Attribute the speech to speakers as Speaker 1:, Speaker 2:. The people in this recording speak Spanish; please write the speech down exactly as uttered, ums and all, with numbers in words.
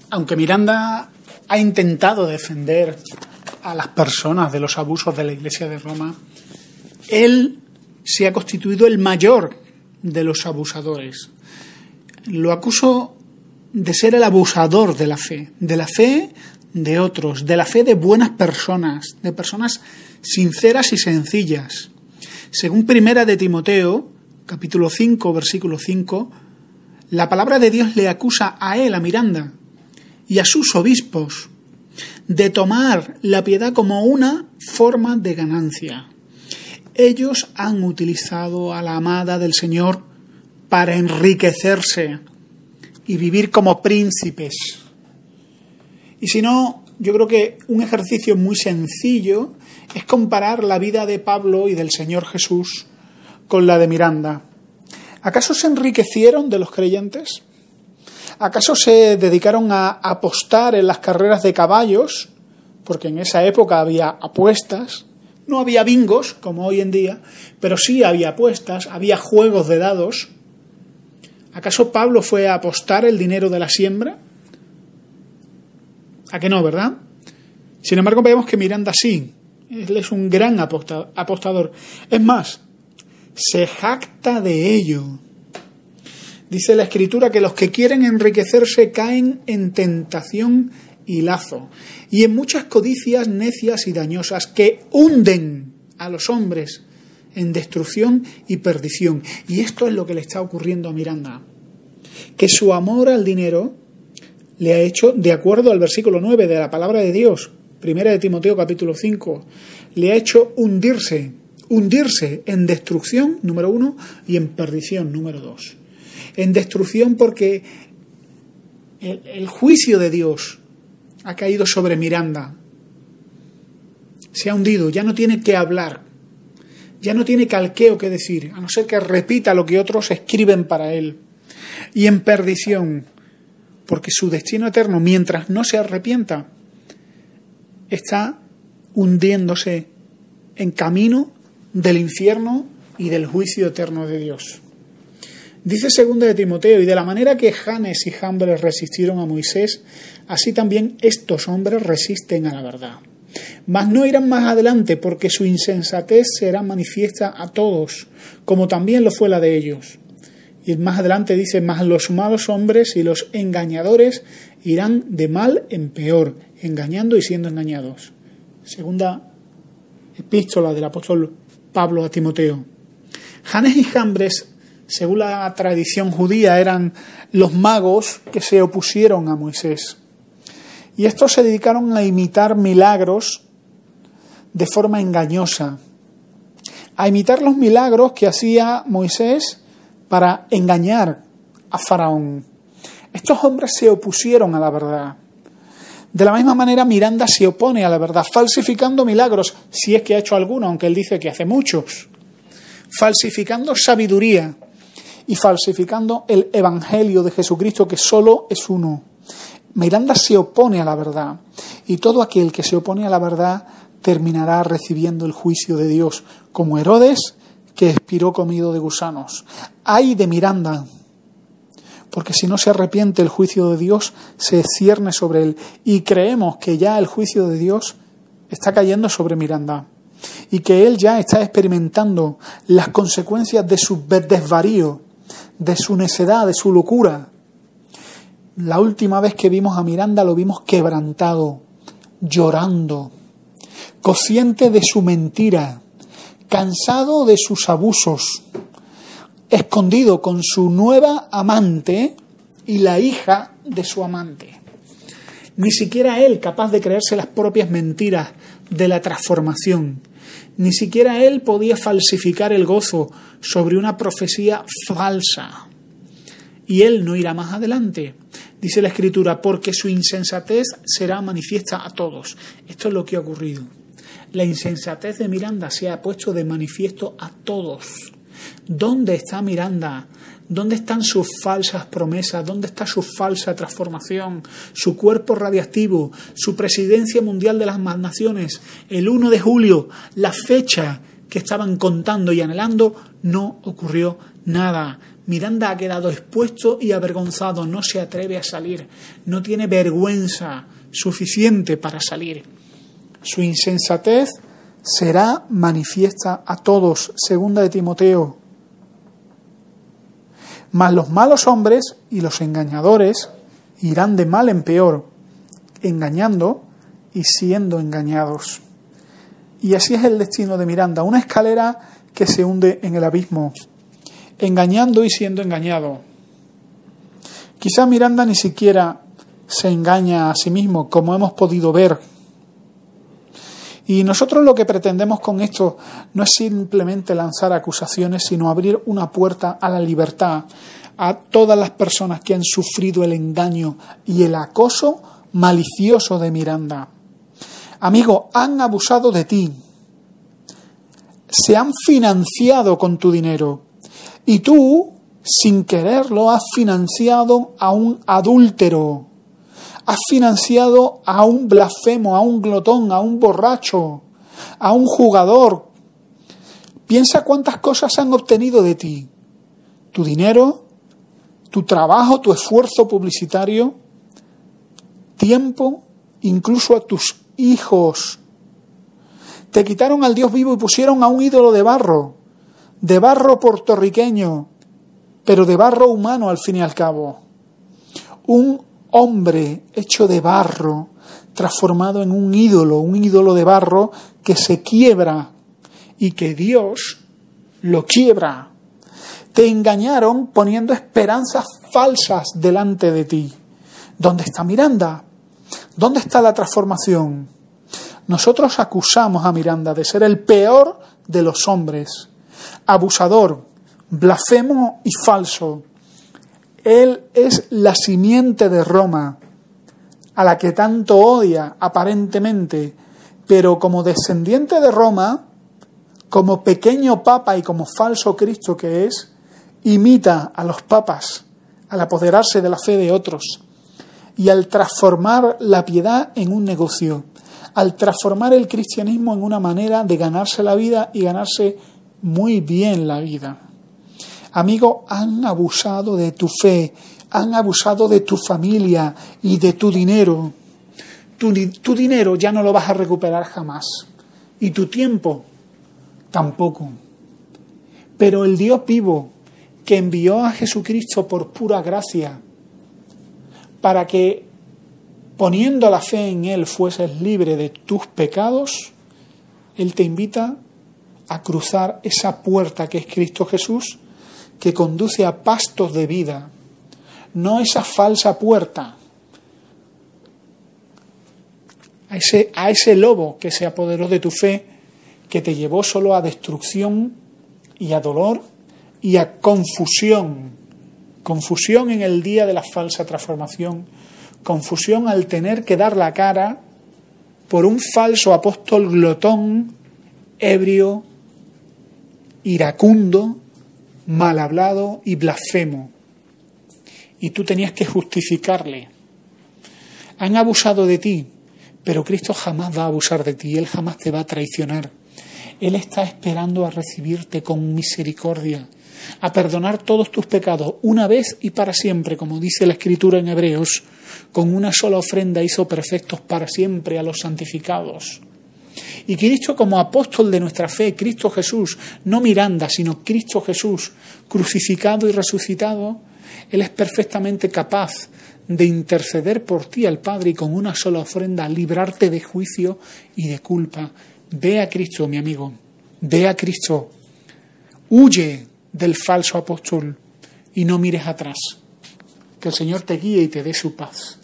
Speaker 1: aunque Miranda ha intentado defender a las personas de los abusos de la Iglesia de Roma, él se ha constituido el mayor de los abusadores. Lo acuso de ser el abusador de la fe, de la fe de otros, de la fe de buenas personas, de personas sinceras y sencillas. Según Primera de Timoteo, capítulo cinco, versículo cinco, la palabra de Dios le acusa a él, a Miranda, y a sus obispos, de tomar la piedad como una forma de ganancia. Ellos han utilizado a la amada del Señor para enriquecerse y vivir como príncipes. Y si no, yo creo que un ejercicio muy sencillo es comparar la vida de Pablo y del Señor Jesús con la de Miranda. ¿Acaso se enriquecieron de los creyentes? ¿Acaso se dedicaron a apostar en las carreras de caballos? Porque en esa época había apuestas. No había bingos, como hoy en día, pero sí había apuestas, había juegos de dados. ¿Acaso Pablo fue a apostar el dinero de la siembra? ¿A que no, verdad? Sin embargo, vemos que Miranda sí. Él es un gran apostador. Es más, se jacta de ello. Dice la Escritura que los que quieren enriquecerse caen en tentación y lazo, y en muchas codicias necias y dañosas que hunden a los hombres en destrucción y perdición. Y esto es lo que le está ocurriendo a Miranda, que su amor al dinero le ha hecho, de acuerdo al versículo nueve de la palabra de Dios, Primera de Timoteo capítulo cinco, le ha hecho hundirse, hundirse en destrucción, número uno, y en perdición, número dos. En destrucción porque el, el juicio de Dios ha caído sobre Miranda. Se ha hundido, ya no tiene que hablar, ya no tiene calqueo que decir, a no ser que repita lo que otros escriben para él. Y en perdición, porque su destino eterno, mientras no se arrepienta, está hundiéndose en camino del infierno y del juicio eterno de Dios. Dice segunda de Timoteo, y de la manera que Janes y Jambres resistieron a Moisés, así también estos hombres resisten a la verdad. Mas no irán más adelante, porque su insensatez será manifiesta a todos, como también lo fue la de ellos. Y más adelante dice, mas los malos hombres y los engañadores irán de mal en peor, engañando y siendo engañados. Segunda epístola del apóstol Pablo a Timoteo. Janes y Jambres, según la tradición judía, eran los magos que se opusieron a Moisés. Y estos se dedicaron a imitar milagros de forma engañosa, a imitar los milagros que hacía Moisés para engañar a Faraón. Estos hombres se opusieron a la verdad. De la misma manera, Miranda se opone a la verdad, falsificando milagros, si es que ha hecho alguno, aunque él dice que hace muchos, falsificando sabiduría y falsificando el evangelio de Jesucristo, que solo es uno. Miranda se opone a la verdad, y todo aquel que se opone a la verdad terminará recibiendo el juicio de Dios, como Herodes, que expiró comido de gusanos. ¡Ay de Miranda! Porque si no se arrepiente, el juicio de Dios se cierne sobre él, y creemos que ya el juicio de Dios está cayendo sobre Miranda, y que él ya está experimentando las consecuencias de su desvarío, de su necedad, de su locura. La última vez que vimos a Miranda lo vimos quebrantado, llorando, consciente de su mentira, cansado de sus abusos, escondido con su nueva amante y la hija de su amante. Ni siquiera él capaz de creerse las propias mentiras de la transformación. Ni siquiera él podía falsificar el gozo sobre una profecía falsa. Y él no irá más adelante. Dice la Escritura, porque su insensatez será manifiesta a todos. Esto es lo que ha ocurrido. La insensatez de Miranda se ha puesto de manifiesto a todos. ¿Dónde está Miranda? ¿Dónde están sus falsas promesas? ¿Dónde está su falsa transformación? Su cuerpo radiactivo, su presidencia mundial de las naciones, el uno de julio, la fecha que estaban contando y anhelando, no ocurrió nada. Miranda ha quedado expuesto y avergonzado, no se atreve a salir, no tiene vergüenza suficiente para salir. Su insensatez será manifiesta a todos, segunda de Timoteo. Mas los malos hombres y los engañadores irán de mal en peor, engañando y siendo engañados. Y así es el destino de Miranda, una escalera que se hunde en el abismo, engañando y siendo engañado. Quizá Miranda ni siquiera se engaña a sí mismo, como hemos podido ver. Y nosotros lo que pretendemos con esto no es simplemente lanzar acusaciones, sino abrir una puerta a la libertad a todas las personas que han sufrido el engaño y el acoso malicioso de Miranda. Amigo, han abusado de ti, se han financiado con tu dinero y tú, sin quererlo, has financiado a un adúltero. Has financiado a un blasfemo, a un glotón, a un borracho, a un jugador. Piensa cuántas cosas han obtenido de ti. Tu dinero, tu trabajo, tu esfuerzo publicitario, tiempo, incluso a tus hijos. Te quitaron al Dios vivo y pusieron a un ídolo de barro, de barro puertorriqueño, pero de barro humano al fin y al cabo. Un hombre hecho de barro, transformado en un ídolo, un ídolo de barro que se quiebra y que Dios lo quiebra. Te engañaron poniendo esperanzas falsas delante de ti. ¿Dónde está Miranda? ¿Dónde está la transformación? Nosotros acusamos a Miranda de ser el peor de los hombres, abusador, blasfemo y falso. Él es la simiente de Roma, a la que tanto odia aparentemente, pero como descendiente de Roma, como pequeño papa y como falso Cristo que es, imita a los papas al apoderarse de la fe de otros y al transformar la piedad en un negocio, al transformar el cristianismo en una manera de ganarse la vida y ganarse muy bien la vida. Amigo, han abusado de tu fe, han abusado de tu familia y de tu dinero. Tu, tu dinero ya no lo vas a recuperar jamás. Y tu tiempo tampoco. Pero el Dios vivo, que envió a Jesucristo por pura gracia, para que poniendo la fe en Él fueses libre de tus pecados, Él te invita a cruzar esa puerta que es Cristo Jesús, que conduce a pastos de vida, no esa falsa puerta, a ese, a ese lobo que se apoderó de tu fe, que te llevó solo a destrucción y a dolor y a confusión, confusión en el día de la falsa transformación, confusión al tener que dar la cara por un falso apóstol glotón, ebrio, iracundo, mal hablado y blasfemo. Y tú tenías que justificarle. Han abusado de ti, pero Cristo jamás va a abusar de ti. Él jamás te va a traicionar. Él está esperando a recibirte con misericordia, a perdonar todos tus pecados una vez y para siempre, como dice la Escritura en Hebreos. Con una sola ofrenda hizo perfectos para siempre a los santificados. Y Cristo, como apóstol de nuestra fe, Cristo Jesús, no Miranda, sino Cristo Jesús, crucificado y resucitado, Él es perfectamente capaz de interceder por ti al Padre y con una sola ofrenda librarte de juicio y de culpa. Ve a Cristo, mi amigo, ve a Cristo. Huye del falso apóstol y no mires atrás. Que el Señor te guíe y te dé su paz.